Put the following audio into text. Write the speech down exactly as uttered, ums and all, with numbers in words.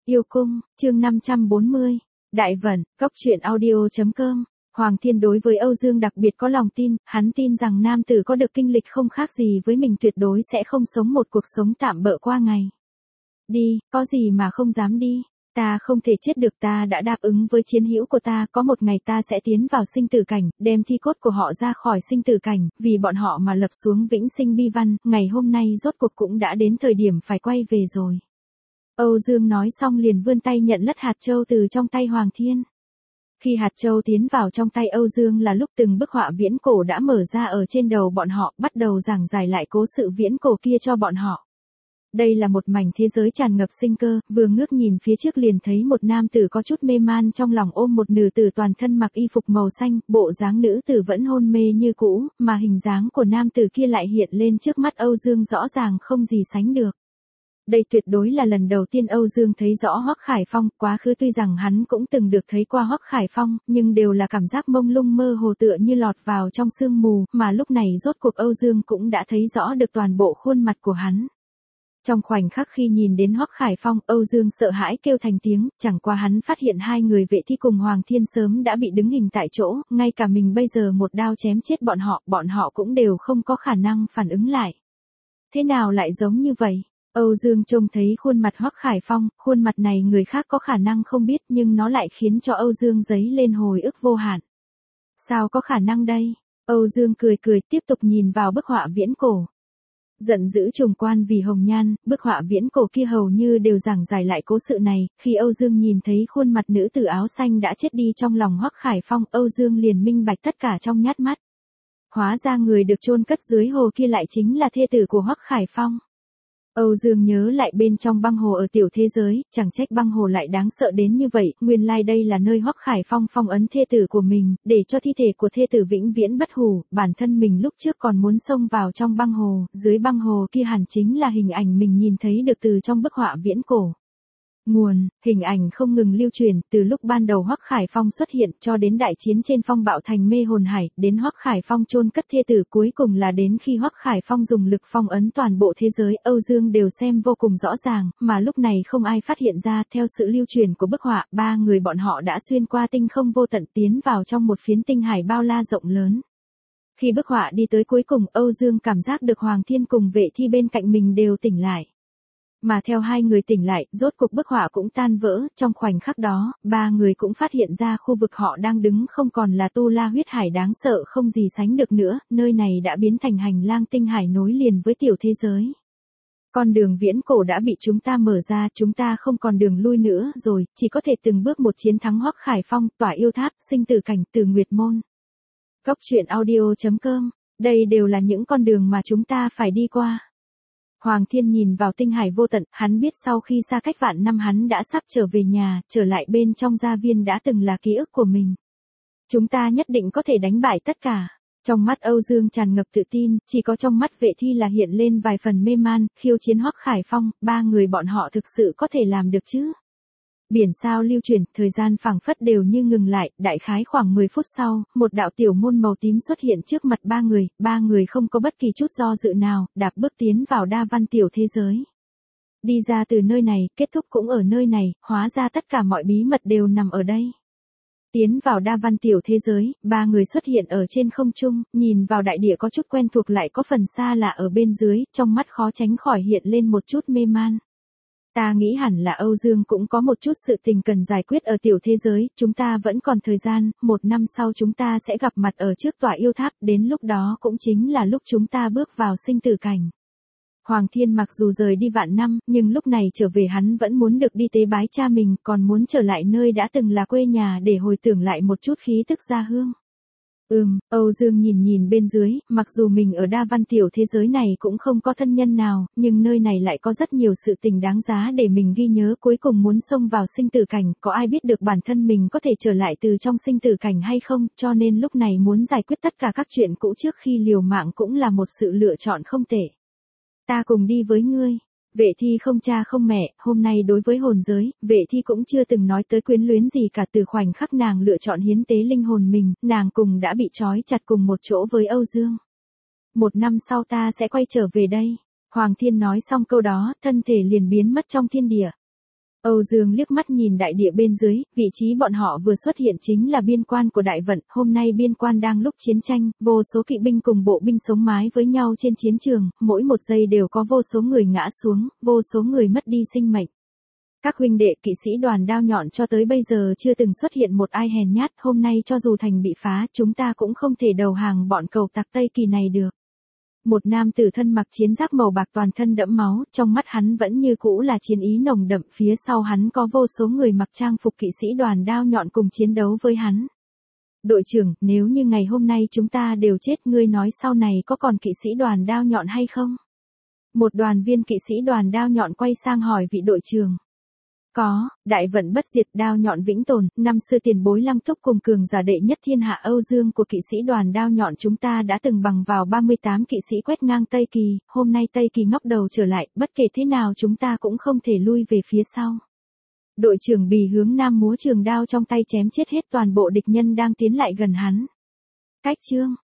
Yêu cung, chương năm trăm bốn mươi. Đại vận, Cốc truyện audio.com. Hoàng Thiên đối với Âu Dương đặc biệt có lòng tin, hắn tin rằng nam tử có được kinh lịch không khác gì với mình tuyệt đối sẽ không sống một cuộc sống tạm bợ qua ngày. Đi, có gì mà không dám đi, ta không thể chết được, ta đã đáp ứng với chiến hữu của ta, có một ngày ta sẽ tiến vào sinh tử cảnh, đem thi cốt của họ ra khỏi sinh tử cảnh, vì bọn họ mà lập xuống vĩnh sinh bi văn, ngày hôm nay rốt cuộc cũng đã đến thời điểm phải quay về rồi. Âu Dương nói xong liền vươn tay nhận lất hạt châu từ trong tay Hoàng Thiên. Khi hạt châu tiến vào trong tay Âu Dương là lúc từng bức họa viễn cổ đã mở ra ở trên đầu bọn họ, bắt đầu giảng giải lại cố sự viễn cổ kia cho bọn họ. Đây là một mảnh thế giới tràn ngập sinh cơ, vừa ngước nhìn phía trước liền thấy một nam tử có chút mê man trong lòng ôm một nữ tử toàn thân mặc y phục màu xanh, bộ dáng nữ tử vẫn hôn mê như cũ, mà hình dáng của nam tử kia lại hiện lên trước mắt Âu Dương rõ ràng không gì sánh được. Đây tuyệt đối là lần đầu tiên Âu Dương thấy rõ Hoắc Khải Phong, quá khứ tuy rằng hắn cũng từng được thấy qua Hoắc Khải Phong, nhưng đều là cảm giác mông lung mơ hồ tựa như lọt vào trong sương mù, mà lúc này rốt cuộc Âu Dương cũng đã thấy rõ được toàn bộ khuôn mặt của hắn. Trong khoảnh khắc khi nhìn đến Hoắc Khải Phong, Âu Dương sợ hãi kêu thành tiếng, chẳng qua hắn phát hiện hai người vệ thi cùng Hoàng Thiên sớm đã bị đứng hình tại chỗ, ngay cả mình bây giờ một đao chém chết bọn họ, bọn họ cũng đều không có khả năng phản ứng lại. Thế nào lại giống như vậy? Âu Dương trông thấy khuôn mặt Hoắc Khải Phong, khuôn mặt này người khác có khả năng không biết nhưng nó lại khiến cho Âu Dương dấy lên hồi ức vô hạn. Sao có khả năng đây? Âu Dương cười cười tiếp tục nhìn vào bức họa viễn cổ. Giận dữ trùng quan vì hồng nhan, bức họa viễn cổ kia hầu như đều giảng giải lại cố sự này, khi Âu Dương nhìn thấy khuôn mặt nữ tử áo xanh đã chết đi trong lòng Hoắc Khải Phong, Âu Dương liền minh bạch tất cả trong nhát mắt. Hóa ra người được chôn cất dưới hồ kia lại chính là thê tử của Hoắc Khải Phong. Âu Dương nhớ lại bên trong băng hồ ở tiểu thế giới, chẳng trách băng hồ lại đáng sợ đến như vậy, nguyên lai like đây là nơi Hoắc Khải Phong phong ấn thê tử của mình, để cho thi thể của thê tử vĩnh viễn bất hủ, bản thân mình lúc trước còn muốn xông vào trong băng hồ, dưới băng hồ kia hẳn chính là hình ảnh mình nhìn thấy được từ trong bức họa viễn cổ. Nguồn, hình ảnh không ngừng lưu truyền, từ lúc ban đầu Hoắc Khải Phong xuất hiện cho đến đại chiến trên phong bạo thành mê hồn hải, đến Hoắc Khải Phong chôn cất thê tử, cuối cùng là đến khi Hoắc Khải Phong dùng lực phong ấn toàn bộ thế giới, Âu Dương đều xem vô cùng rõ ràng, mà lúc này không ai phát hiện ra, theo sự lưu truyền của bức họa, ba người bọn họ đã xuyên qua tinh không vô tận tiến vào trong một phiến tinh hải bao la rộng lớn. Khi bức họa đi tới cuối cùng, Âu Dương cảm giác được Hoàng Thiên cùng vệ thi bên cạnh mình đều tỉnh lại. Mà theo hai người tỉnh lại, rốt cuộc bức họa cũng tan vỡ, trong khoảnh khắc đó, ba người cũng phát hiện ra khu vực họ đang đứng không còn là tu la huyết hải đáng sợ không gì sánh được nữa, nơi này đã biến thành hành lang tinh hải nối liền với tiểu thế giới. Con đường viễn cổ đã bị chúng ta mở ra, chúng ta không còn đường lui nữa rồi, chỉ có thể từng bước một chiến thắng Hoắc Khải Phong, tỏa yêu tháp, sinh tử cảnh, từ nguyệt môn. Cốc truyện audio.com, đây đều là những con đường mà chúng ta phải đi qua. Hoàng Thiên nhìn vào tinh hải vô tận, hắn biết sau khi xa cách vạn năm hắn đã sắp trở về nhà, trở lại bên trong gia viên đã từng là ký ức của mình. Chúng ta nhất định có thể đánh bại tất cả. Trong mắt Âu Dương tràn ngập tự tin, chỉ có trong mắt vệ thi là hiện lên vài phần mê man, khiêu chiến Hoắc Khải Phong, ba người bọn họ thực sự có thể làm được chứ? Biển sao lưu chuyển, thời gian phảng phất đều như ngừng lại, đại khái khoảng mười phút sau, một đạo tiểu môn màu tím xuất hiện trước mặt ba người, ba người không có bất kỳ chút do dự nào, đạp bước tiến vào đa văn tiểu thế giới. Đi ra từ nơi này, kết thúc cũng ở nơi này, hóa ra tất cả mọi bí mật đều nằm ở đây. Tiến vào đa văn tiểu thế giới, ba người xuất hiện ở trên không trung, nhìn vào đại địa có chút quen thuộc lại có phần xa lạ ở bên dưới, trong mắt khó tránh khỏi hiện lên một chút mê man. Ta nghĩ hẳn là Âu Dương cũng có một chút sự tình cần giải quyết ở tiểu thế giới, chúng ta vẫn còn thời gian, một năm sau chúng ta sẽ gặp mặt ở trước tòa yêu tháp, đến lúc đó cũng chính là lúc chúng ta bước vào sinh tử cảnh. Hoàng Thiên mặc dù rời đi vạn năm, nhưng lúc này trở về hắn vẫn muốn được đi tế bái cha mình, còn muốn trở lại nơi đã từng là quê nhà để hồi tưởng lại một chút khí tức gia hương. Ừm, Âu Dương nhìn nhìn bên dưới, mặc dù mình ở đa văn tiểu thế giới này cũng không có thân nhân nào, nhưng nơi này lại có rất nhiều sự tình đáng giá để mình ghi nhớ, cuối cùng muốn xông vào sinh tử cảnh, có ai biết được bản thân mình có thể trở lại từ trong sinh tử cảnh hay không, cho nên lúc này muốn giải quyết tất cả các chuyện cũ trước khi liều mạng cũng là một sự lựa chọn không tệ. Ta cùng đi với ngươi. Vệ thi không cha không mẹ, hôm nay đối với hồn giới, vệ thi cũng chưa từng nói tới quyến luyến gì cả, từ khoảnh khắc nàng lựa chọn hiến tế linh hồn mình, nàng cùng đã bị trói chặt cùng một chỗ với Âu Dương. Một năm sau ta sẽ quay trở về đây. Hoàng Thiên nói xong câu đó, thân thể liền biến mất trong thiên địa. Âu Dương liếc mắt nhìn đại địa bên dưới, vị trí bọn họ vừa xuất hiện chính là biên quan của Đại Vận, hôm nay biên quan đang lúc chiến tranh, vô số kỵ binh cùng bộ binh sống mái với nhau trên chiến trường, mỗi một giây đều có vô số người ngã xuống, vô số người mất đi sinh mệnh. Các huynh đệ kỵ sĩ đoàn đao nhọn cho tới bây giờ chưa từng xuất hiện một ai hèn nhát, hôm nay cho dù thành bị phá, chúng ta cũng không thể đầu hàng bọn cầu tặc Tây Kỳ này được. Một nam tử thân mặc chiến giáp màu bạc toàn thân đẫm máu, trong mắt hắn vẫn như cũ là chiến ý nồng đậm, phía sau hắn có vô số người mặc trang phục kỵ sĩ đoàn đao nhọn cùng chiến đấu với hắn. Đội trưởng, nếu như ngày hôm nay chúng ta đều chết, ngươi nói sau này có còn kỵ sĩ đoàn đao nhọn hay không? Một đoàn viên kỵ sĩ đoàn đao nhọn quay sang hỏi vị đội trưởng. Có, Đại Vận bất diệt, đao nhọn vĩnh tồn, năm xưa tiền bối Lăng Túc cùng cường giả đệ nhất thiên hạ Âu Dương của kỵ sĩ đoàn đao nhọn chúng ta đã từng bằng vào ba mươi tám kỵ sĩ quét ngang Tây Kỳ, hôm nay Tây Kỳ ngóc đầu trở lại, bất kể thế nào chúng ta cũng không thể lui về phía sau. Đội trưởng Bì hướng nam múa trường đao trong tay chém chết hết toàn bộ địch nhân đang tiến lại gần hắn. Cách chương